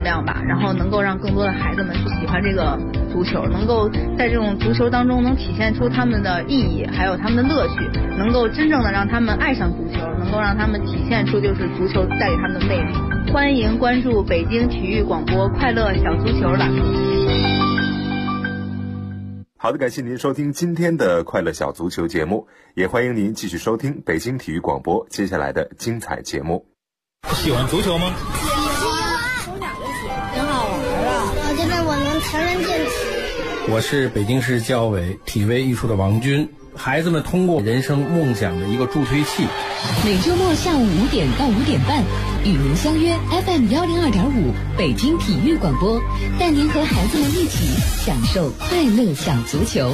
量吧，然后能够让更多的孩子们去喜欢这个足球，能够在这种足球当中能体现出他们的意义，还有他们的乐趣，能够真正的让他们爱上足球，能够让他们体现出就是足球带给他们的魅力。欢迎关注北京体育广播快乐小足球栏目。 好的，感谢您收听今天的快乐小足球节目，也欢迎您继续收听北京体育广播接下来的精彩节目。 喜欢足球吗？ 喜欢，很好玩啊！我觉得我能强身健体。 我是北京市教委体卫艺术的王军，孩子们通过人生梦想的一个助推器。 每周末下午5点到5点半，与您相约 FM102.5北京体育广播，带您和孩子们一起享受快乐小足球。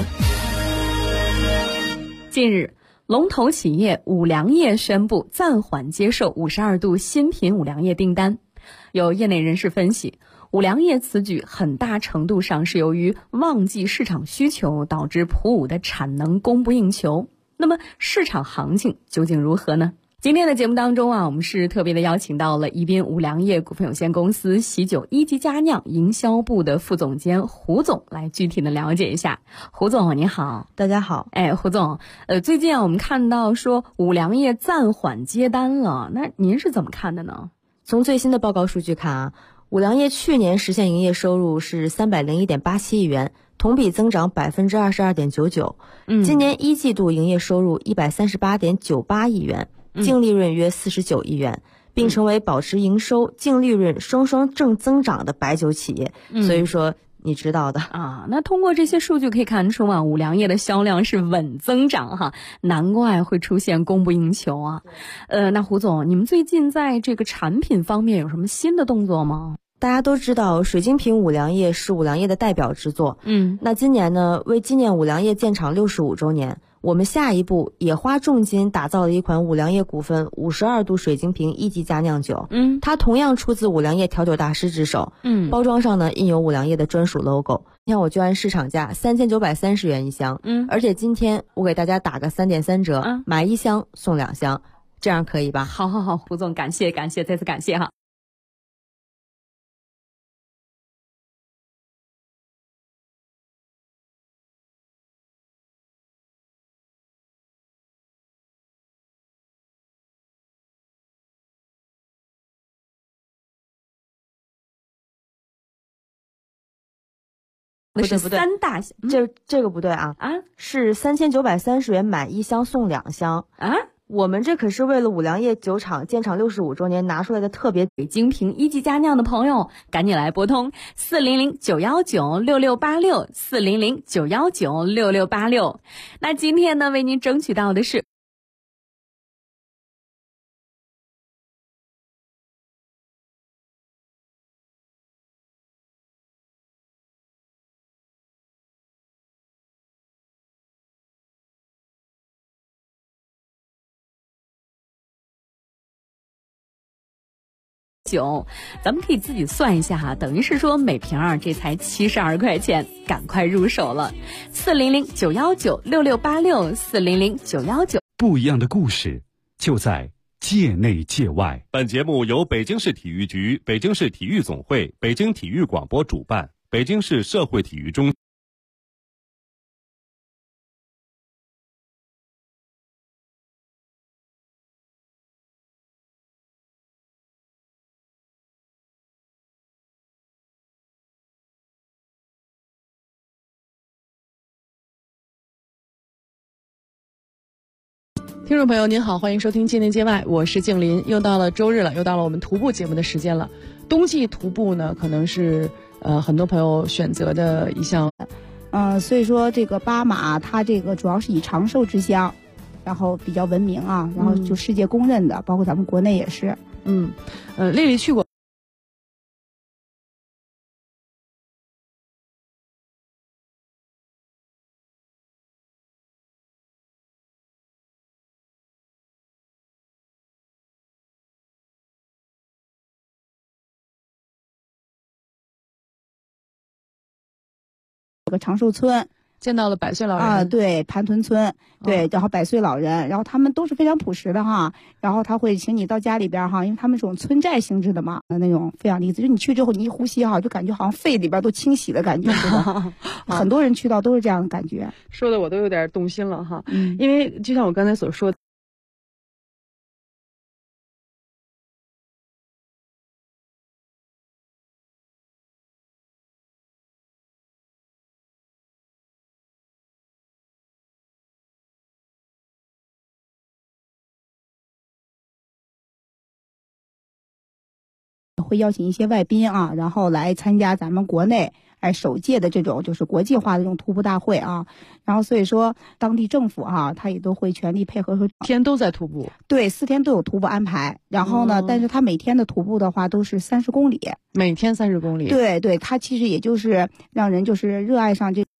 近日，龙头企业五粮液宣布暂缓接受52度新品五粮液订单。有业内人士分析，五粮液此举很大程度上是由于旺季市场需求导致普五的产能供不应求。那么市场行情究竟如何呢？今天的节目当中我们是特别的邀请到了宜宾五粮液股份有限公司喜酒一级佳酿营销部的副总监胡总来具体的了解一下。胡总您好。 大家好。 胡总，最近我们看到说五粮液暂缓接单了，那您是怎么看的呢？ 从最新的报告数据看五粮液去年实现营业收入是301.87亿元，同比增长22.99%。今年一季度营业收入138.98亿元，净利润约49亿元，并成为保持营收、净利润双双正增长的白酒企业。所以说你知道的那通过这些数据可以看出五粮液的销量是稳增长难怪会出现供不应求那胡总，你们最近在这个产品方面有什么新的动作吗？ 大家都知道水晶瓶五粮液是五粮液的代表之作。那今年呢，为纪念五粮液建厂65周年，我们下一步也花重金打造了一款五粮液股份52度水晶瓶一级佳酿酒。它同样出自五粮液调酒大师之手。包装上呢印有五粮液的专属 logo。你看我就按市场价3930元一箱。而且今天我给大家打个3.3折，买一箱送2箱，这样可以吧？ 好，胡总，感谢，再次感谢哈。那是3大箱， 这个不对是3930元买一箱送2箱我们这可是为了五粮液酒厂建厂65周年拿出来的特别。 水晶瓶一级佳酿的朋友赶紧来拨通400-919-6686 400-919-6686。那今天呢为您争取到的是酒，咱们可以自己算一下等于是说每瓶这才72块钱，赶快入手了。400-919-6686 400-919。 不一样的故事就在界内界外。 本节目由北京市体育局、北京市体育总会、北京体育广播主办，北京市社会体育中听众朋友您好，欢迎收听界内界外，我是静林。又到了周日了，又到了我们徒步节目的时间了。冬季徒步呢可能是很多朋友选择的一项所以说这个巴马它这个主要是以长寿之乡，然后比较闻名然后就世界公认的，包括咱们国内也是。 丽丽去过这个长寿村， 见到了百岁老人啊，对，盘屯村，对，然后百岁老人，然后他们都是非常朴实的哈，然后他会请你到家里边哈，因为他们这种村寨性质的嘛，那种非常励志，就你去之后你一呼吸哈，就感觉好像肺里边都清洗的感觉，是吧？很多人去到都是这样的感觉， 说的我都有点动心了哈，因为就像我刚才所说的。 会邀请一些外宾啊，然后来参加咱们国内首届的这种就是国际化的这种徒步大会啊，然后所以说当地政府哈，他也都会全力配合， 天都在徒步， 对，4天都有徒步安排，然后呢，但是他每天的徒步的话都是30公里， 每天30公里， 对对，他其实也就是让人就是热爱上这。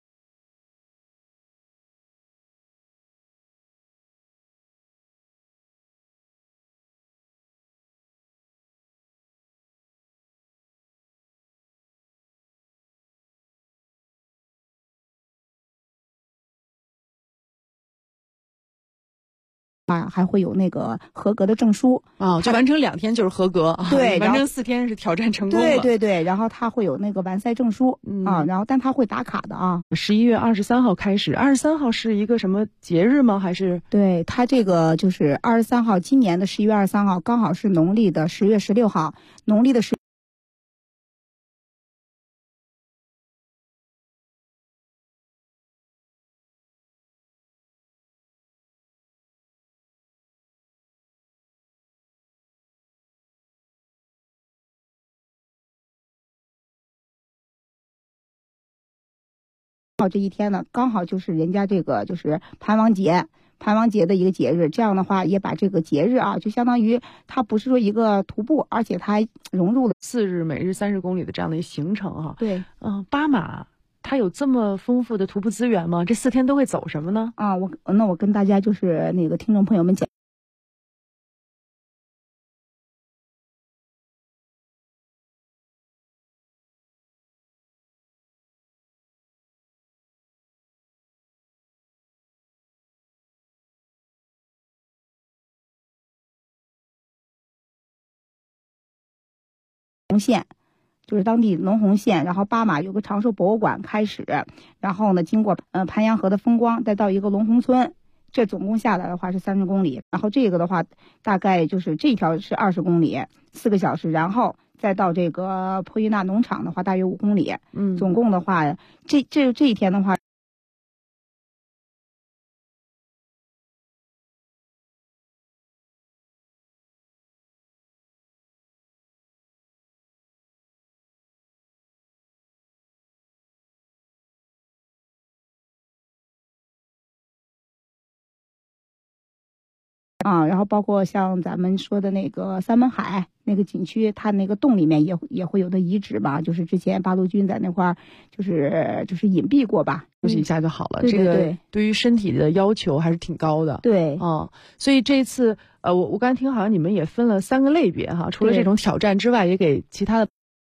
还会有那个合格的证书啊，就完成2天就是合格， 对， 完成4天是挑战成功了。 对对对，然后他会有那个完赛证书啊，然后但他会打卡的啊。 11月23号开始，23号是一个什么节日吗？还是？ 对，他这个就是23号，今年的11月23号刚好是农历的10月16号，农历的10。这一天呢，刚好就是人家这个就是盘王节的一个节日，这样的话也把这个节日啊，就相当于它不是说一个徒步，而且它还融入了 4日每日30公里的这样的一个行程哈。 对， 巴马它有这么丰富的徒步资源吗？这4天都会走什么呢？ 啊，我跟大家就是那个听众朋友们讲。红线就是当地龙红线，然后巴马有个长寿博物馆开始，然后呢经过盘阳河的风光，再到一个龙红村，这总共下来的话是30公里，然后这个的话大概就是这条是20公里，4个小时，然后再到这个珀伊纳农场的话大约5公里，总共的话这一天的话。啊，然后包括像咱们说的那个三门海那个景区，它那个洞里面也会有的遗址吧，就是之前八路军在那块儿就是隐蔽过吧， 休息一下就好了。 对对对， 这个对于身体的要求还是挺高的。 对， 所以这次我刚才听好像你们也分了3个类别哈，除了这种挑战之外，也给其他的。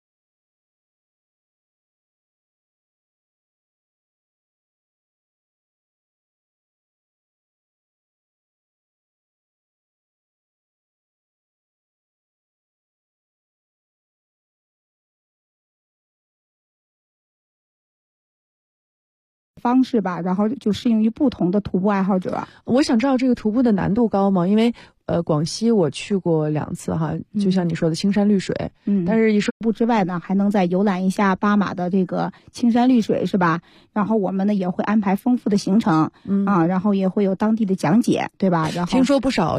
方式吧，然后就适应于不同的徒步爱好者。 我想知道这个徒步的难度高吗？因为广西我去过2次哈，就像你说的青山绿水，但是一说步之外呢，还能再游览一下巴马的这个青山绿水是吧？然后我们呢也会安排丰富的行程，然后也会有当地的讲解，对吧？然后听说不少。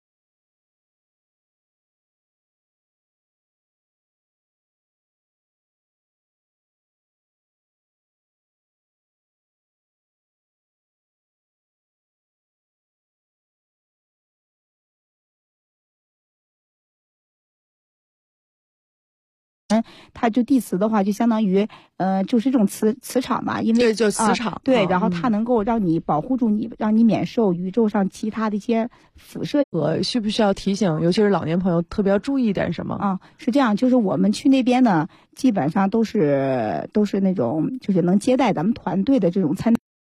它就地磁的话，就相当于就是这种磁场嘛，因为对，就磁场、 对，然后它能够让你保护住你，让你免受宇宙上其他的一些辐射。 需不需要提醒，尤其是老年朋友特别要注意点什么？ 啊，是这样，就是我们去那边呢，基本上都是那种就是能接待咱们团队的这种参。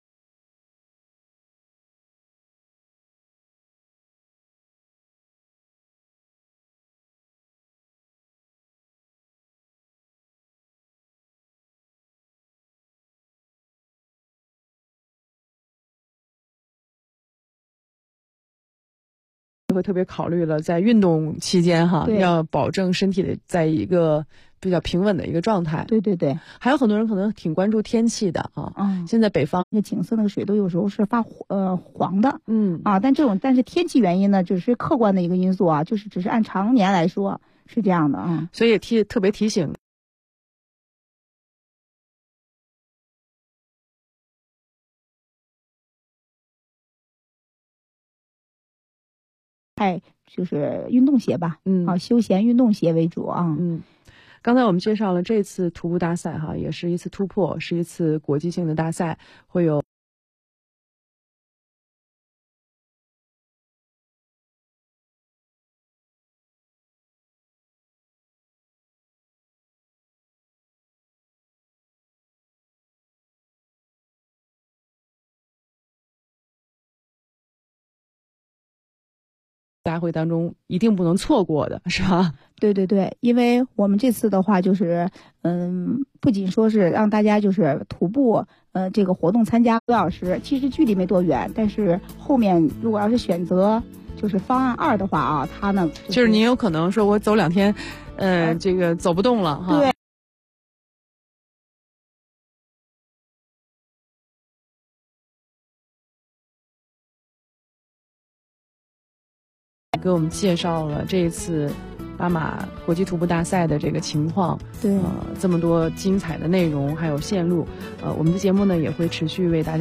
会特别考虑了在运动期间要保证身体的在一个比较平稳的一个状态。 对对对， 还有很多人可能挺关注天气的现在北方那个景色那个水都有时候是发黄的，但是天气原因呢，只是客观的一个因素啊，就是只是按常年来说是这样的啊， 所以也特别提醒。 就是运动鞋吧，休闲运动鞋为主啊。 刚才我们介绍了这次徒步大赛也是一次突破，是一次国际性的大赛，会有大会当中一定不能错过的，是吧？ 对对对，因为我们这次的话就是不仅说是让大家就是徒步这个活动参加1个小时，其实距离没多远，但是后面如果要是选择就是方案2的话它呢就是您有可能说我走2天这个走不动了哈。 对。 给我们介绍了这一次巴马国际徒步大赛的这个情况， 对， 这么多精彩的内容还有线路，我们的节目呢也会持续为大家